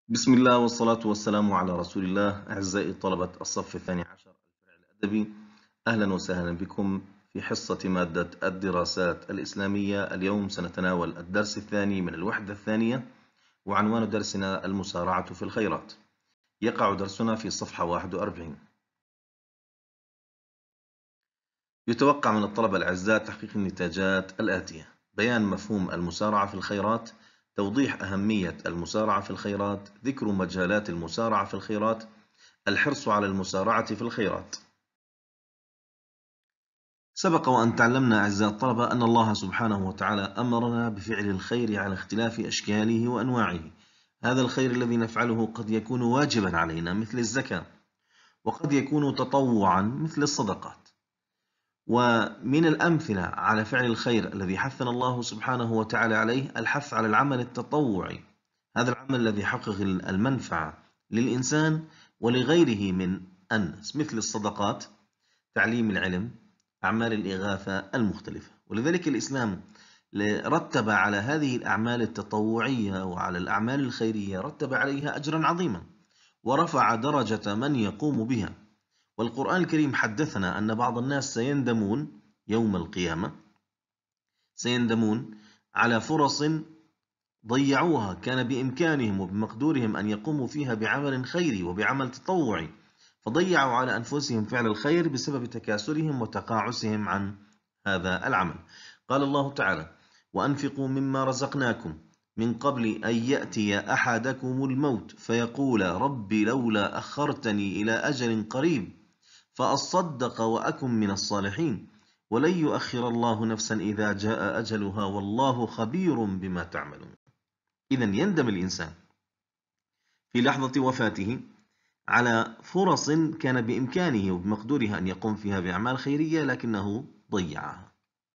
بسم الله والصلاة والسلام على رسول الله. أعزائي طلبة الصف الثاني عشر الفرع الأدبي، أهلا وسهلا بكم في حصة مادة الدراسات الإسلامية. اليوم سنتناول الدرس الثاني من الوحدة الثانية، وعنوان درسنا المسارعة في الخيرات. يقع درسنا في صفحة 41. يتوقع من الطلبة الأعزاء تحقيق النتاجات الآتية: بيان مفهوم المسارعة في الخيرات، توضيح أهمية المسارعة في الخيرات، ذكر مجالات المسارعة في الخيرات، الحرص على المسارعة في الخيرات. سبق وأن تعلمنا أعزائي الطلبة أن الله سبحانه وتعالى أمرنا بفعل الخير على اختلاف أشكاله وأنواعه. هذا الخير الذي نفعله قد يكون واجبا علينا مثل الزكاة، وقد يكون تطوعا مثل الصدقات. ومن الأمثلة على فعل الخير الذي حثنا الله سبحانه وتعالى عليه الحث على العمل التطوعي، هذا العمل الذي يحقق المنفعة للإنسان ولغيره من الناس، مثل الصدقات، تعليم العلم، أعمال الإغاثة المختلفة. ولذلك الإسلام رتب على هذه الأعمال التطوعية وعلى الأعمال الخيرية رتب عليها أجرا عظيما، ورفع درجة من يقوم بها. والقرآن الكريم حدثنا أن بعض الناس سيندمون يوم القيامة، سيندمون على فرص ضيعوها كان بإمكانهم وبمقدورهم أن يقوموا فيها بعمل خيري وبعمل تطوعي، فضيعوا على أنفسهم فعل الخير بسبب تكاسلهم وتقاعسهم عن هذا العمل. قال الله تعالى: وأنفقوا مما رزقناكم من قبل أن يأتي أحدكم الموت فيقول رب لولا أخرتني إلى أجل قريب فأصدق وأكن من الصالحين ولن يؤخر الله نفسا إذا جاء أجلها والله خبير بما تعملون. إذن يندم الإنسان في لحظة وفاته على فرص كان بإمكانه وبمقدوره أن يقوم فيها بأعمال خيرية لكنه ضيعها.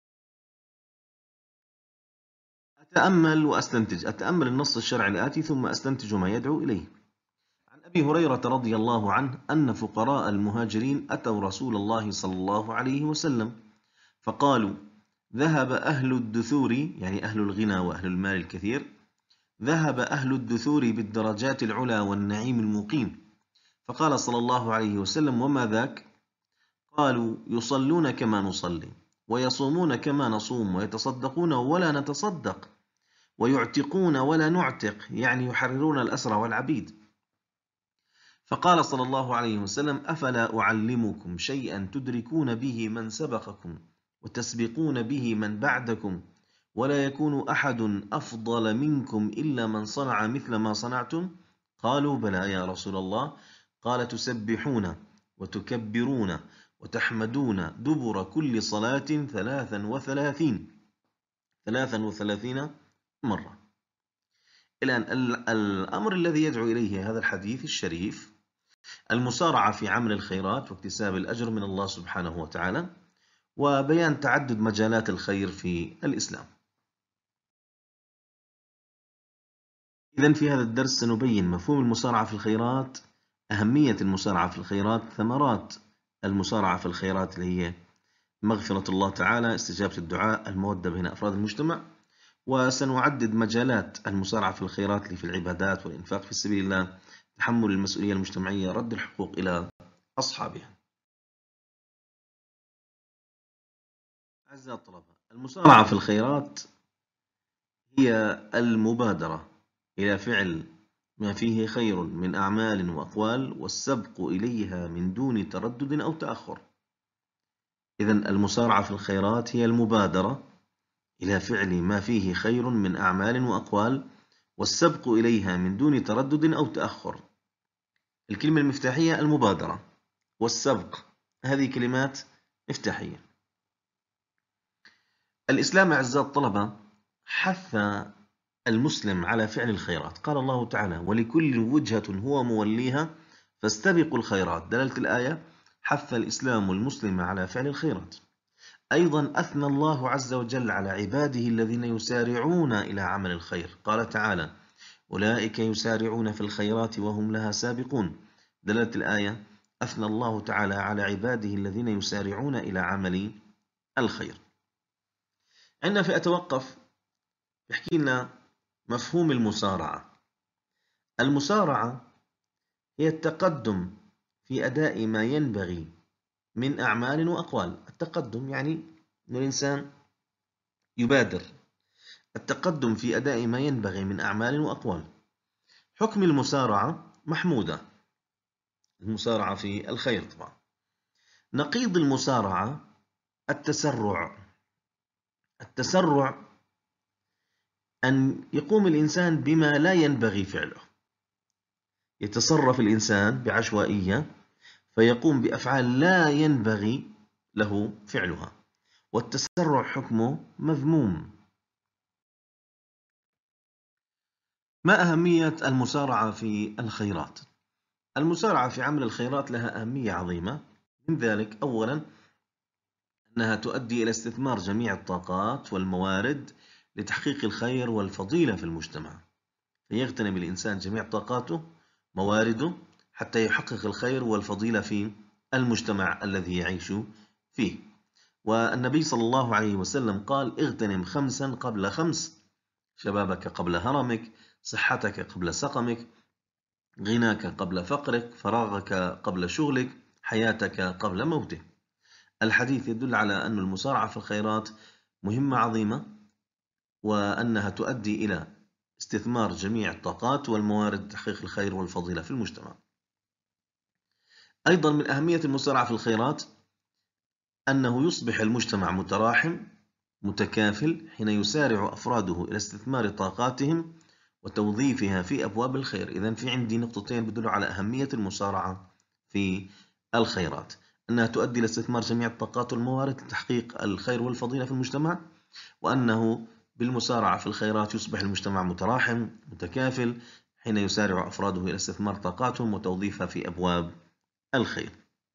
أتأمل النص الشرعي الآتي ثم أستنتج ما يدعو إليه. عن أبي هريرة رضي الله عنه أن فقراء المهاجرين أتوا رسول الله صلى الله عليه وسلم فقالوا: ذهب أهل الدثور، يعني أهل الغنى وأهل المال الكثير، ذهب أهل الدثور بالدرجات العلى والنعيم المقيم. فقال صلى الله عليه وسلم: وما ذاك؟ قالوا: يصلون كما نصلي، ويصومون كما نصوم، ويتصدقون ولا نتصدق، ويعتقون ولا نعتق، يعني يحررون الأسرى والعبيد. فقال صلى الله عليه وسلم: أفلا أعلمكم شيئا تدركون به من سبقكم وتسبقون به من بعدكم، ولا يكون أحد أفضل منكم إلا من صنع مثل ما صنعتم؟ قالوا: بلى يا رسول الله. قال: تسبحون وتكبرون وتحمدون دبر كل صلاة 33 مرة. الآن الأمر الذي يدعو إليه هذا الحديث الشريف المسارعة في عمل الخيرات واكتساب الأجر من الله سبحانه وتعالى، وبيان تعدد مجالات الخير في الإسلام. إذن في هذا الدرس سنبين مفهوم المسارعة في الخيرات، أهمية المسارعة في الخيرات، ثمرات المسارعة في الخيرات اللي هي مغفرة الله تعالى، استجابة الدعاء، المودة بين أفراد المجتمع. وسنعدد مجالات المسارعة في الخيرات اللي في العبادات والإنفاق في سبيل الله، تحمل المسؤولية المجتمعية، رد الحقوق إلى أصحابها. أعزائي الطلبة، المسارعة في الخيرات هي المبادرة إلى فعل ما فيه خير من أعمال وأقوال والسبق إليها من دون تردد أو تأخر. إذن المسارعة في الخيرات هي المبادرة إلى فعل ما فيه خير من أعمال وأقوال والسبق إليها من دون تردد أو تأخر. الكلمة المفتاحية المبادرة والسبق، هذه كلمات مفتاحية. الإسلام أعزائي الطلبة حث المسلم على فعل الخيرات. قال الله تعالى: ولكل وجهة هو موليها فاستبقوا الخيرات. دلالة الآية حث الإسلام المسلم على فعل الخيرات. أيضا أثنى الله عز وجل على عباده الذين يسارعون إلى عمل الخير. قال تعالى: أولئك يسارعون في الخيرات وهم لها سابقون. دلالة الآية أثنى الله تعالى على عباده الذين يسارعون إلى عمل الخير. عندنا في أتوقف يحكي لنا مفهوم المسارعة. المسارعة هي التقدم في أداء ما ينبغي من أعمال وأقوال. التقدم يعني أن الإنسان يبادر، التقدم في أداء ما ينبغي من أعمال وأقوال. حكم المسارعة محمودة، المسارعة في الخير طبعا. نقيض المسارعة التسرع. التسرع أن يقوم الإنسان بما لا ينبغي فعله، يتصرف الإنسان بعشوائية فيقوم بأفعال لا ينبغي له فعلها، والتسرع حكمه مذموم. ما أهمية المسارعة في الخيرات؟ المسارعة في عمل الخيرات لها أهمية عظيمة. من ذلك أولا أنها تؤدي إلى استثمار جميع الطاقات والموارد لتحقيق الخير والفضيلة في المجتمع، فيغتنم الإنسان جميع طاقاته موارده حتى يحقق الخير والفضيلة في المجتمع الذي يعيش فيه. والنبي صلى الله عليه وسلم قال: اغتنم خمسا قبل خمس، شبابك قبل هرمك، صحتك قبل سقمك، غناك قبل فقرك، فراغك قبل شغلك، حياتك قبل موتك. الحديث يدل على أن المسارعة في الخيرات مهمة عظيمة، وأنها تؤدي إلى استثمار جميع الطاقات والموارد لتحقيق الخير والفضيلة في المجتمع. أيضا من أهمية المسارعة في الخيرات أنه يصبح المجتمع متراحم متكافل حين يسارع أفراده إلى استثمار طاقاتهم وتوظيفها في أبواب الخير. إذن في عندي نقطتين بدلوا على أهمية المسارعة في الخيرات: أنها تؤدي إلى استثمار جميع الطاقات والموارد لتحقيق الخير والفضيلة في المجتمع، وأنه بالمسارعة في الخيرات يصبح المجتمع متراحم متكافل حين يسارع أفراده إلى استثمار طاقاتهم وتوظيفها في أبواب الخير.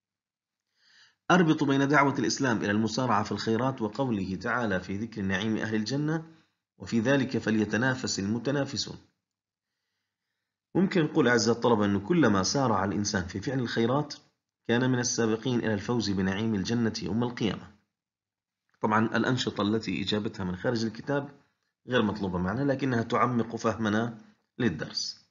أربط بين دعوة الإسلام إلى المسارعة في الخيرات وقوله تعالى في ذكر نعيم أهل الجنة: وفي ذلك فليتنافس المتنافسون. ممكن نقول أعزائي الطلبة أنه كلما سارع الإنسان في فعل الخيرات كان من السابقين إلى الفوز بنعيم الجنة يوم القيامة. طبعا الأنشطة التي إجابتها من خارج الكتاب غير مطلوبة معنا، لكنها تعمق فهمنا للدرس.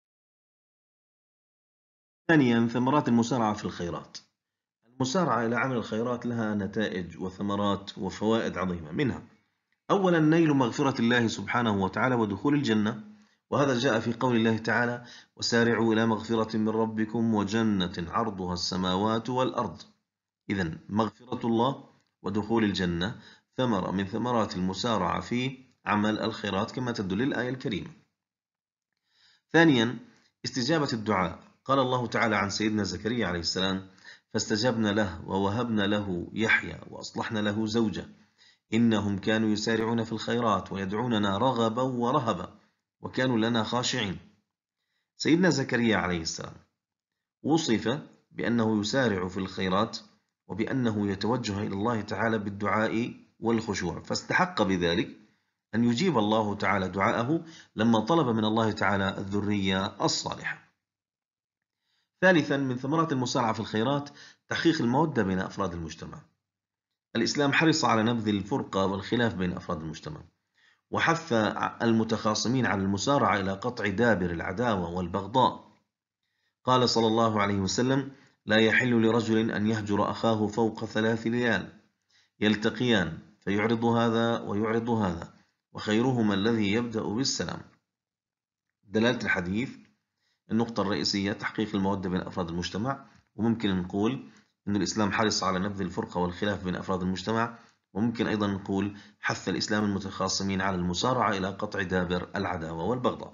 ثانيا، ثمرات المسارعة في الخيرات. المسارعة إلى عمل الخيرات لها نتائج وثمرات وفوائد عظيمة. منها أولا نيل مغفرة الله سبحانه وتعالى ودخول الجنة، وهذا جاء في قول الله تعالى: وسارعوا إلى مغفرة من ربكم وجنة عرضها السماوات والأرض. إذن مغفرة الله ودخول الجنة ثمرة من ثمرات المسارعة في عمل الخيرات كما تدل الآية الكريمة. ثانيا استجابة الدعاء. قال الله تعالى عن سيدنا زكريا عليه السلام: فاستجبنا له ووهبنا له يحيى وأصلحنا له زوجه إنهم كانوا يسارعون في الخيرات ويدعوننا رغبا ورهبا وكانوا لنا خاشعين. سيدنا زكريا عليه السلام وصف بأنه يسارع في الخيرات وبأنه يتوجه إلى الله تعالى بالدعاء والخشوع، فاستحق بذلك أن يجيب الله تعالى دعاءه لما طلب من الله تعالى الذرية الصالحة. ثالثا من ثمرات المسارعة في الخيرات تحقيق المودة بين أفراد المجتمع. الإسلام حرص على نبذ الفرقة والخلاف بين أفراد المجتمع، وحث المتخاصمين على المسارعة إلى قطع دابر العداوة والبغضاء. قال صلى الله عليه وسلم: لا يحل لرجل أن يهجر أخاه فوق 3 ليال يلتقيان فيعرض هذا ويعرض هذا وخيرهما الذي يبدأ بالسلام. دلالة الحديث النقطة الرئيسية تحقيق المودة بين أفراد المجتمع، وممكن نقول أن الإسلام حرص على نبذ الفرقة والخلاف بين أفراد المجتمع، وممكن أيضا نقول حث الإسلام المتخاصمين على المسارعة إلى قطع دابر العداوة والبغضاء.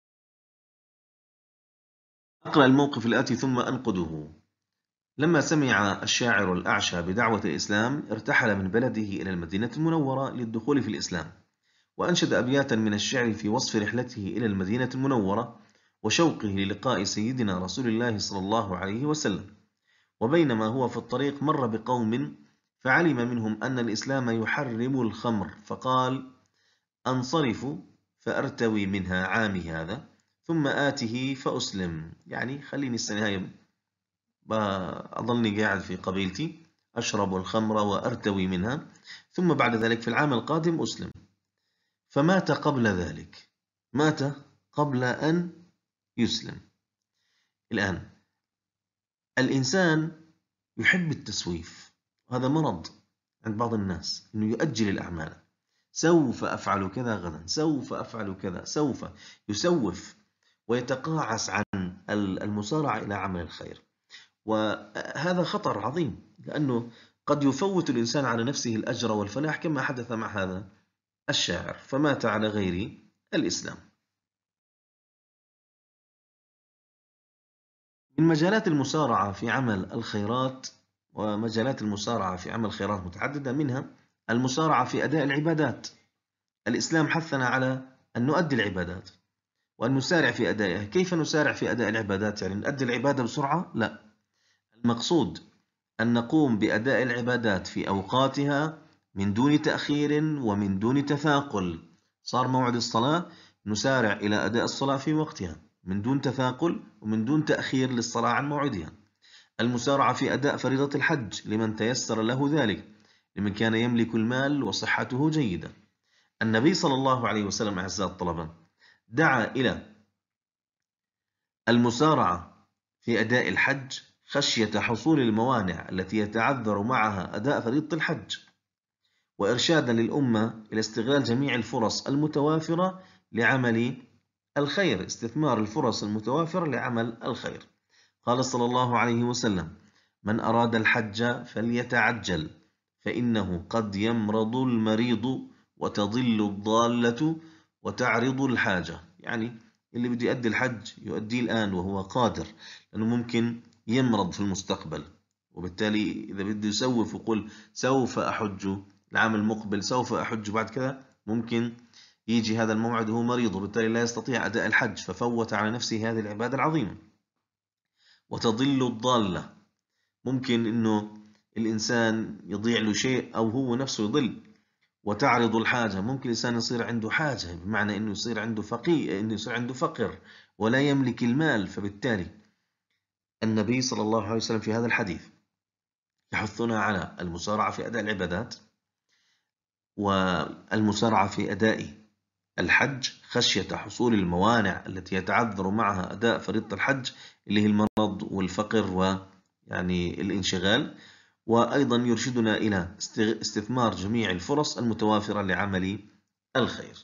أقرأ الموقف الآتي ثم أنقده. لما سمع الشاعر الأعشى بدعوة الإسلام ارتحل من بلده إلى المدينة المنورة للدخول في الإسلام، وأنشد أبياتا من الشعر في وصف رحلته إلى المدينة المنورة وشوقه للقاء سيدنا رسول الله صلى الله عليه وسلم. وبينما هو في الطريق مر بقوم فعلم منهم أن الإسلام يحرم الخمر، فقال: أنصرف فأرتوي منها عامي هذا ثم آته فأسلم. يعني خليني السنة هاي أظلني قاعد في قبيلتي أشرب الخمر وأرتوي منها، ثم بعد ذلك في العام القادم أسلم. فمات قبل ذلك، مات قبل أن يسلم. الآن الإنسان يحب التسويف، وهذا مرض عند بعض الناس، أنه يؤجل الأعمال. سوف أفعل كذا غدا، سوف أفعل كذا، سوف يسوف ويتقاعس عن المسارعة إلى عمل الخير. وهذا خطر عظيم، لأنه قد يفوت الإنسان على نفسه الأجر والفلاح، كما حدث مع هذا الشاعر فمات على غير الإسلام. من مجالات المسارعة في عمل الخيرات، ومجالات المسارعة في عمل خيرات متعددة، منها المسارعة في أداء العبادات. الإسلام حثنا على أن نؤدي العبادات وأن نسارع في أدائها. كيف نسارع في أداء العبادات؟ يعني نؤدي العبادة بسرعة؟ لا، المقصود أن نقوم بأداء العبادات في أوقاتها من دون تأخير ومن دون تثاقل. صار موعد الصلاة، نسارع إلى أداء الصلاة في وقتها من دون تثاقل ومن دون تأخير للصلاة عن موعدها. المسارعة في أداء فريضة الحج لمن تيسر له ذلك، لمن كان يملك المال وصحته جيدة. النبي صلى الله عليه وسلم أعزائي الطلبة دعا إلى المسارعة في أداء الحج خشية حصول الموانع التي يتعذر معها أداء فريضة الحج، وإرشادا للأمة إلى استغلال جميع الفرص المتوافرة لعمل الخير، استثمار الفرص المتوافرة لعمل الخير. قال صلى الله عليه وسلم: من أراد الحج فليتعجل، فإنه قد يمرض المريض وتضل الضالة وتعرض الحاجة. يعني اللي بده يؤدي الحج يؤديه الآن وهو قادر، لأنه ممكن يمرض في المستقبل، وبالتالي إذا بده يسوف ويقول سوف أحج العام المقبل، سوف أحج بعد كذا، ممكن يجي هذا الموعد وهو مريض، وبالتالي لا يستطيع أداء الحج، ففوت على نفسه هذه العبادة العظيمة. وتضل الضالة، ممكن إنه الإنسان يضيع له شيء أو هو نفسه يضل. وتعرض الحاجة، ممكن الإنسان يصير عنده حاجة، بمعنى إنه يصير عنده إنه يصير عنده فقر ولا يملك المال. فبالتالي النبي صلى الله عليه وسلم في هذا الحديث يحثنا على المسارعة في أداء العبادات، والمسارعة في أداء الحج خشية حصول الموانع التي يتعذر معها أداء فريضة الحج، اللي هي المرض والفقر ويعني الانشغال. وأيضا يرشدنا إلى استثمار جميع الفرص المتوافرة لعمل الخير.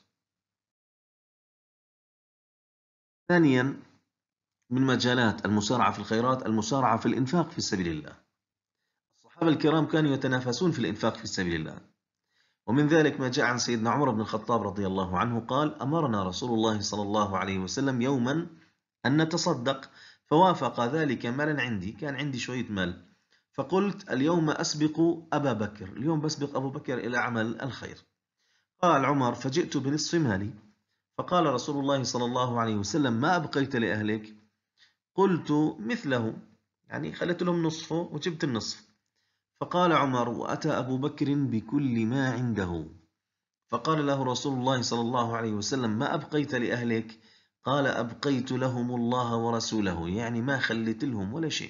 ثانيا من مجالات المسارعة في الخيرات المسارعة في الإنفاق في سبيل الله. الصحابة الكرام كانوا يتنافسون في الإنفاق في سبيل الله، ومن ذلك ما جاء عن سيدنا عمر بن الخطاب رضي الله عنه قال: أمرنا رسول الله صلى الله عليه وسلم يوما أن نتصدق، فوافق ذلك مالا عندي، كان عندي شوية مال، فقلت اليوم أسبق أبا بكر، اليوم بسبق أبو بكر إلى عمل الخير. قال عمر: فجئت بنصف مالي، فقال رسول الله صلى الله عليه وسلم: ما أبقيت لأهلك؟ قلت مثله، يعني خلت لهم نصفه وجبت النصف. فقال عمر: وأتى أبو بكر بكل ما عنده. فقال له رسول الله صلى الله عليه وسلم: ما أبقيت لأهلك؟ قال: أبقيت لهم الله ورسوله، يعني ما خليت لهم ولا شيء.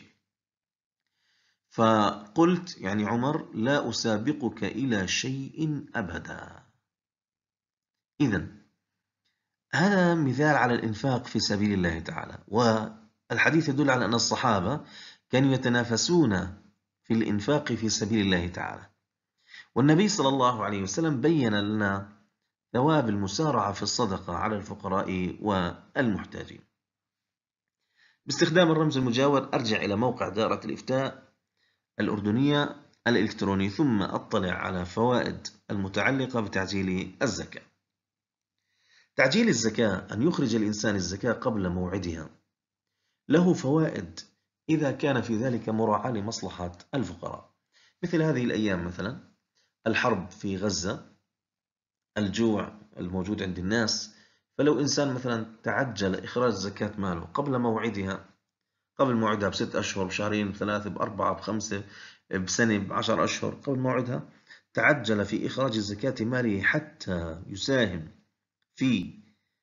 فقلت يعني عمر: لا أسابقك إلى شيء أبدا. إذن هذا مثال على الإنفاق في سبيل الله تعالى، والحديث يدل على أن الصحابة كانوا يتنافسون في الإنفاق في سبيل الله تعالى. والنبي صلى الله عليه وسلم بين لنا ثواب المسارعة في الصدقة على الفقراء والمحتاجين. باستخدام الرمز المجاور أرجع إلى موقع دائرة الإفتاء الأردنية الإلكتروني، ثم أطلع على فوائد المتعلقة بتعجيل الزكاة. تعجيل الزكاة، أن يخرج الإنسان الزكاة قبل موعدها، له فوائد إذا كان في ذلك مراعاة لمصلحة الفقراء. مثل هذه الأيام، مثلا الحرب في غزة، الجوع الموجود عند الناس، فلو إنسان مثلا تعجل إخراج زكاة ماله قبل موعدها، قبل موعدها ب6 أشهر، بشهرين، ب3، ب4، ب5، بسنة، ب10 أشهر، قبل موعدها تعجل في إخراج زكاة ماله حتى يساهم في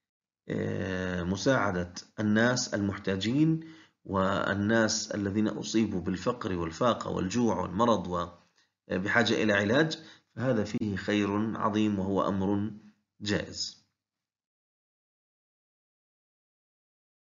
مساعدة الناس المحتاجين والناس الذين أصيبوا بالفقر والفاقة والجوع والمرض وبحاجة إلى علاج، فهذا فيه خير عظيم وهو أمر جائز.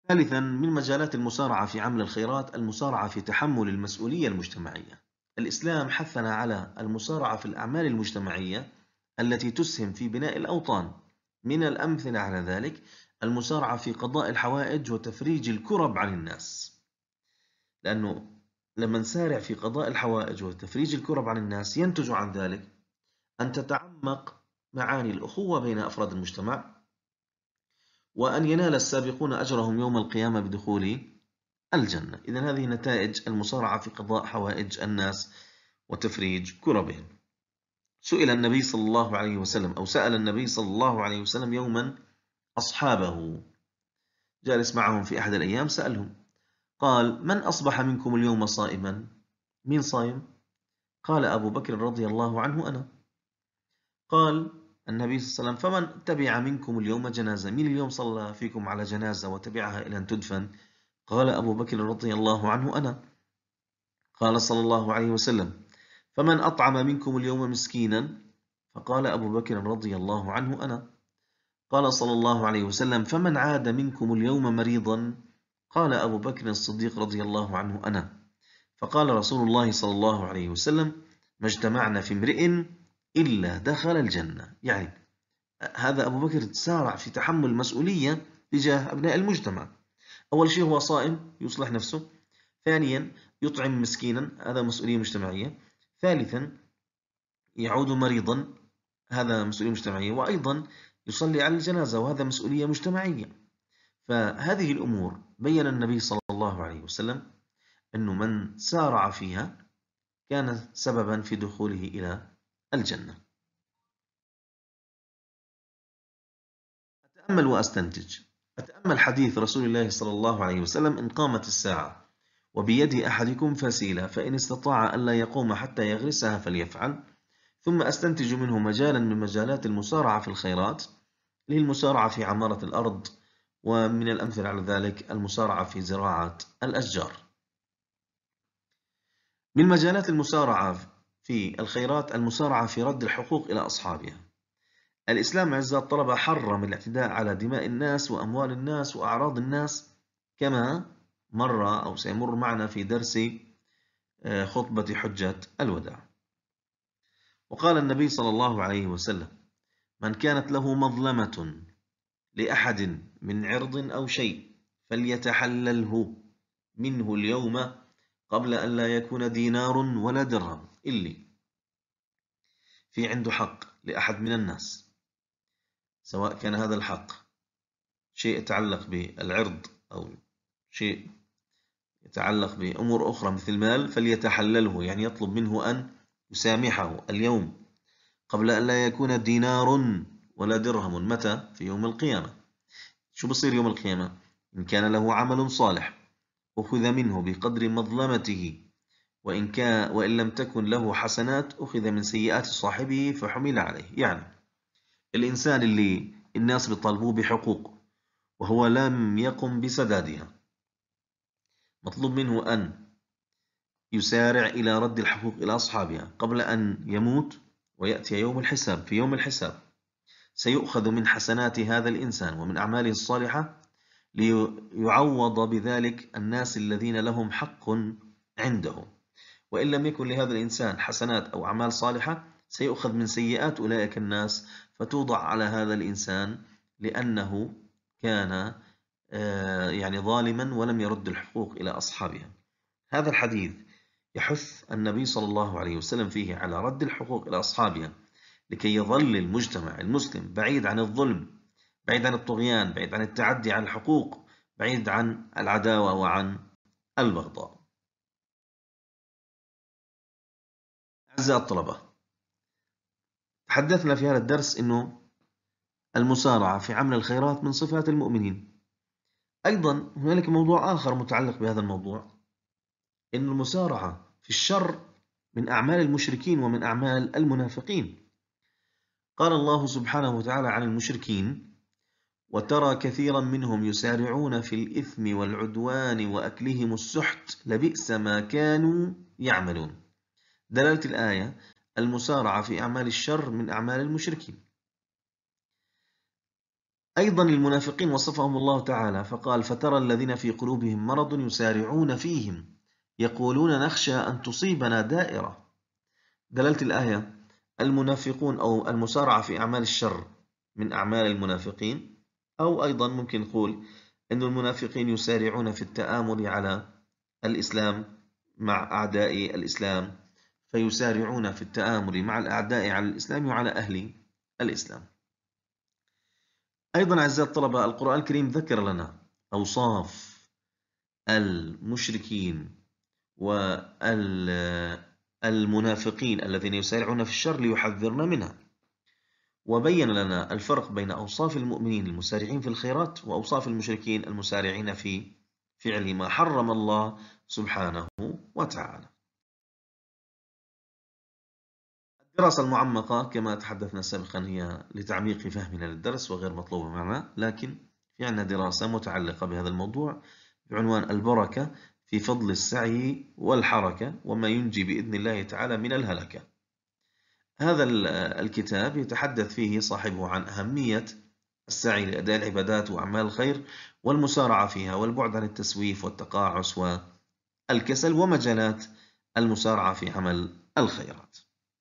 ثالثا، من مجالات المسارعة في عمل الخيرات المسارعة في تحمل المسؤولية المجتمعية. الإسلام حثنا على المسارعة في الأعمال المجتمعية التي تسهم في بناء الأوطان. من الأمثلة على ذلك المسارعة في قضاء الحوائج وتفريج الكرب عن الناس، لأنه لما نسارع في قضاء الحوائج وتفريج الكرب عن الناس ينتج عن ذلك أن تتعمق معاني الأخوة بين أفراد المجتمع، وأن ينال السابقون أجرهم يوم القيامة بدخول الجنة. إذن هذه نتائج المسارعة في قضاء حوائج الناس وتفريج كربهم. سئل النبي صلى الله عليه وسلم، أو سأل النبي صلى الله عليه وسلم يوما أصحابه، جالس معهم في أحد الأيام، سألهم قال: من أصبح منكم اليوم صائما؟ مين صايم؟ قال: أبو بكر رضي الله عنه أنا. قال النبي صلى الله عليه وسلم: فمن تبع منكم اليوم جنازة؟ مين اليوم صلى فيكم على جنازة وتبعها إلى أن تدفن؟ قال أبو بكر رضي الله عنه أنا. قال صلى الله عليه وسلم: فمن أطعم منكم اليوم مسكينا؟ فقال أبو بكر رضي الله عنه أنا. قال صلى الله عليه وسلم: فمن عاد منكم اليوم مريضا؟ قال أبو بكر الصديق رضي الله عنه أنا. فقال رسول الله صلى الله عليه وسلم: ما اجتمعنا في امرئ إلا دخل الجنة. يعني هذا أبو بكر تسارع في تحمل المسؤولية تجاه أبناء المجتمع. أول شيء هو صائم يصلح نفسه، ثانيا يطعم مسكينا، هذا مسؤولية مجتمعية، ثالثا يعود مريضا، هذا مسؤولية مجتمعية، وأيضا يصلي على الجنازة، وهذا مسؤولية مجتمعية. فهذه الأمور بين النبي صلى الله عليه وسلم أنه من سارع فيها كان سببا في دخوله إلى الجنة. أتأمل وأستنتج. أتأمل حديث رسول الله صلى الله عليه وسلم: إن قامت الساعة وبيد أحدكم فسيلة فإن استطاع ألا يقوم حتى يغرسها فليفعل. ثم أستنتج منه مجالا من مجالات المسارعة في الخيرات، للمسارعة في عمارة الأرض، ومن الأمثلة على ذلك المسارعة في زراعة الأشجار. من مجالات المسارعة في الخيرات المسارعة في رد الحقوق إلى أصحابها. الإسلام أعزائي الطلبة حرم الاعتداء على دماء الناس وأموال الناس وأعراض الناس، كما مر أو سيمر معنا في درس خطبة حجة الوداع. وقال النبي صلى الله عليه وسلم: من كانت له مظلمة لأحد من عرض أو شيء فليتحلله منه اليوم قبل أن لا يكون دينار ولا درهم. اللي في عنده حق لأحد من الناس، سواء كان هذا الحق شيء يتعلق بالعرض أو شيء يتعلق بأمور أخرى مثل مال، فليتحلله، يعني يطلب منه أن يسامحه اليوم قبل أن لا يكون دينار ولا درهم. متى؟ في يوم القيامة. شو بصير يوم القيامة؟ إن كان له عمل صالح أخذ منه بقدر مظلمته، وإن لم تكن له حسنات أخذ من سيئات صاحبه فحمل عليه. يعني الإنسان اللي الناس بيطالبوه بحقوق وهو لم يقم بسدادها، مطلوب منه أن يسارع إلى رد الحقوق إلى أصحابها قبل أن يموت ويأتي يوم الحساب. في يوم الحساب سيؤخذ من حسنات هذا الإنسان ومن أعماله الصالحة ليعوض بذلك الناس الذين لهم حق عنده. وإن لم يكن لهذا الإنسان حسنات أو أعمال صالحة سيؤخذ من سيئات أولئك الناس فتوضع على هذا الإنسان، لأنه كان يعني ظالما ولم يرد الحقوق إلى أصحابها. هذا الحديث يحث النبي صلى الله عليه وسلم فيه على رد الحقوق إلى أصحابها، لكي يظل المجتمع المسلم بعيد عن الظلم، بعيد عن الطغيان، بعيد عن التعدي على الحقوق، بعيد عن العداوة وعن البغضاء. أعزائي الطلبة، تحدثنا في هذا الدرس أنه المسارعة في عمل الخيرات من صفات المؤمنين. أيضا هنالك موضوع آخر متعلق بهذا الموضوع، أن المسارعة في الشر من أعمال المشركين ومن أعمال المنافقين. قال الله سبحانه وتعالى عن المشركين: وترى كثيرا منهم يسارعون في الإثم والعدوان وأكلهم السحت لبئس ما كانوا يعملون. دلالة الآية: المسارعة في أعمال الشر من أعمال المشركين. أيضا المنافقين وصفهم الله تعالى فقال: فترى الذين في قلوبهم مرض يسارعون فيهم يقولون نخشى أن تصيبنا دائرة. دلالة الآية: المنافقون أو المسارعة في أعمال الشر من أعمال المنافقين، أو أيضا ممكن نقول أن المنافقين يسارعون في التآمر على الإسلام مع أعداء الإسلام، فيسارعون في التآمر مع الأعداء على الإسلام وعلى أهل الإسلام. أيضا أعزائي الطلبة، القرآن الكريم ذكر لنا أوصاف المشركين والمنافقين الذين يسارعون في الشر ليحذرنا منها، وبين لنا الفرق بين أوصاف المؤمنين المسارعين في الخيرات وأوصاف المشركين المسارعين في فعل ما حرم الله سبحانه وتعالى. الدراسة المعمقة كما تحدثنا سابقا هي لتعميق فهمنا للدرس وغير مطلوبة معنا، لكن في عندنا دراسة متعلقة بهذا الموضوع بعنوان البركة في فضل السعي والحركة وما ينجي بإذن الله تعالى من الهلكة. هذا الكتاب يتحدث فيه صاحبه عن أهمية السعي لأداء العبادات وأعمال الخير والمسارعة فيها والبعد عن التسويف والتقاعس والكسل ومجالات المسارعة في عمل الخيرات.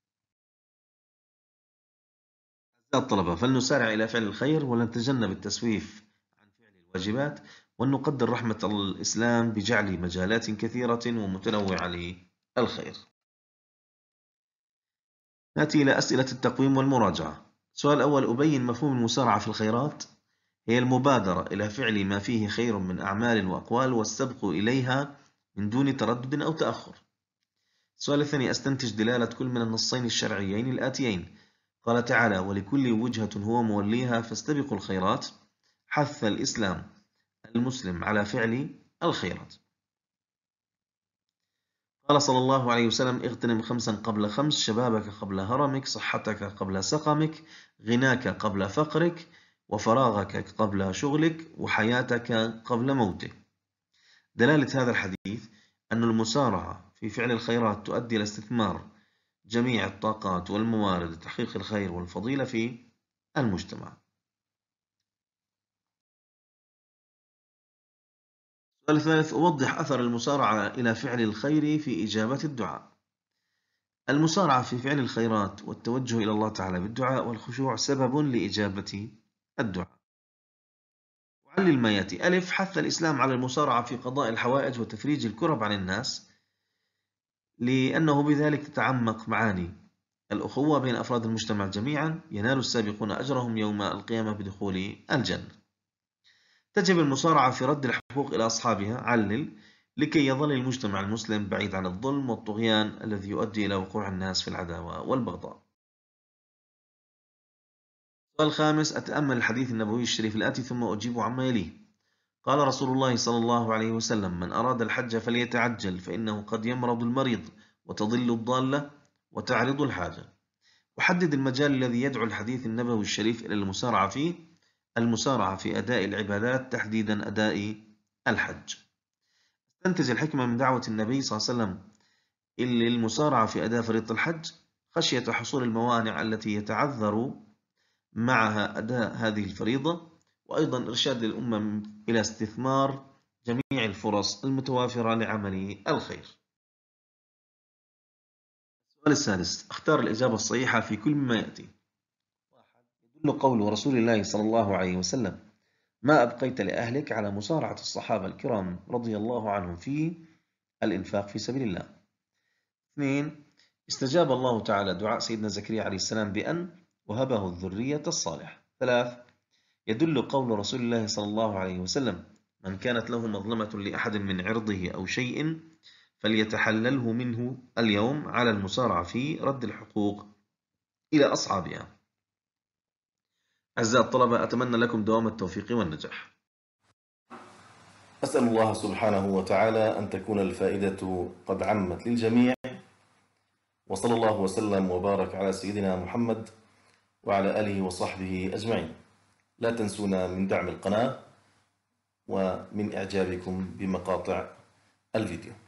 الطلبة، فلنسارع إلى فعل الخير ولنتجنب التسويف عن فعل الواجبات، ولنقدر رحمة الإسلام بجعل مجالات كثيرة ومتنوعة للخير. نأتي إلى أسئلة التقويم والمراجعة. السؤال الأول: أبين مفهوم المسارعة في الخيرات. هي المبادرة إلى فعل ما فيه خير من أعمال وأقوال والسبق إليها من دون تردد أو تأخر. السؤال الثاني: أستنتج دلالة كل من النصين الشرعيين الآتيين. قال تعالى: ولكل وجهة هو موليها فاستبقوا الخيرات، حث الإسلام المسلم على فعل الخيرات. قال صلى الله عليه وسلم: اغتنم خمسا قبل خمس، شبابك قبل هرمك، صحتك قبل سقمك، غناك قبل فقرك، وفراغك قبل شغلك، وحياتك قبل موتك. دلالة هذا الحديث أن المسارعة في فعل الخيرات تؤدي إلى استثمار جميع الطاقات والموارد لتحقيق الخير والفضيلة في المجتمع. السؤال الثالث: أوضح أثر المسارعة إلى فعل الخير في إجابة الدعاء. المسارعة في فعل الخيرات والتوجه إلى الله تعالى بالدعاء والخشوع سبب لإجابة الدعاء. وعلل ما يأتي. ألف: حث الإسلام على المسارعة في قضاء الحوائج وتفريج الكرب عن الناس، لأنه بذلك تتعمق معاني الأخوة بين أفراد المجتمع جميعا، ينال السابقون أجرهم يوم القيامة بدخول الجنة. تجب المسارعة في رد الحقوق إلى أصحابها. علل: لكي يظل المجتمع المسلم بعيد عن الظلم والطغيان الذي يؤدي إلى وقوع الناس في العداوة والبغضاء. السؤال الخامس: أتأمل الحديث النبوي الشريف الآتي ثم أجيب عما يليه. قال رسول الله صلى الله عليه وسلم: من أراد الحج فليتعجل، فإنه قد يمرض المريض وتضل الضالة وتعرض الحاجة. وحدد المجال الذي يدعو الحديث النبوي الشريف إلى المسارعة فيه. المسارعة في أداء العبادات، تحديدا أداء الحج. استنتج الحكمة من دعوة النبي صلى الله عليه وسلم للمسارعة في أداء فريضة الحج خشية حصول الموانع التي يتعذر معها أداء هذه الفريضة، وأيضا إرشاد الأمة إلى استثمار جميع الفرص المتوافرة لعمل الخير. السؤال السادس: اختار الإجابة الصحيحة في كل مما يأتي. يدل قول رسول الله صلى الله عليه وسلم: ما أبقيت لأهلك على مسارعة الصحابة الكرام رضي الله عنهم في الإنفاق في سبيل الله. 2. استجاب الله تعالى دعاء سيدنا زكريا عليه السلام بأن وهبه الذرية الصالحة. 3. يدل قول رسول الله صلى الله عليه وسلم: من كانت له مظلمة لأحد من عرضه أو شيء فليتحلله منه اليوم، على المسارعة في رد الحقوق إلى أصحابها. أعزائي الطلبة، أتمنى لكم دوام التوفيق والنجاح. أسأل الله سبحانه وتعالى أن تكون الفائدة قد عمت للجميع، وصلى الله وسلم وبارك على سيدنا محمد وعلى آله وصحبه أجمعين. لا تنسونا من دعم القناة ومن إعجابكم بمقاطع الفيديو.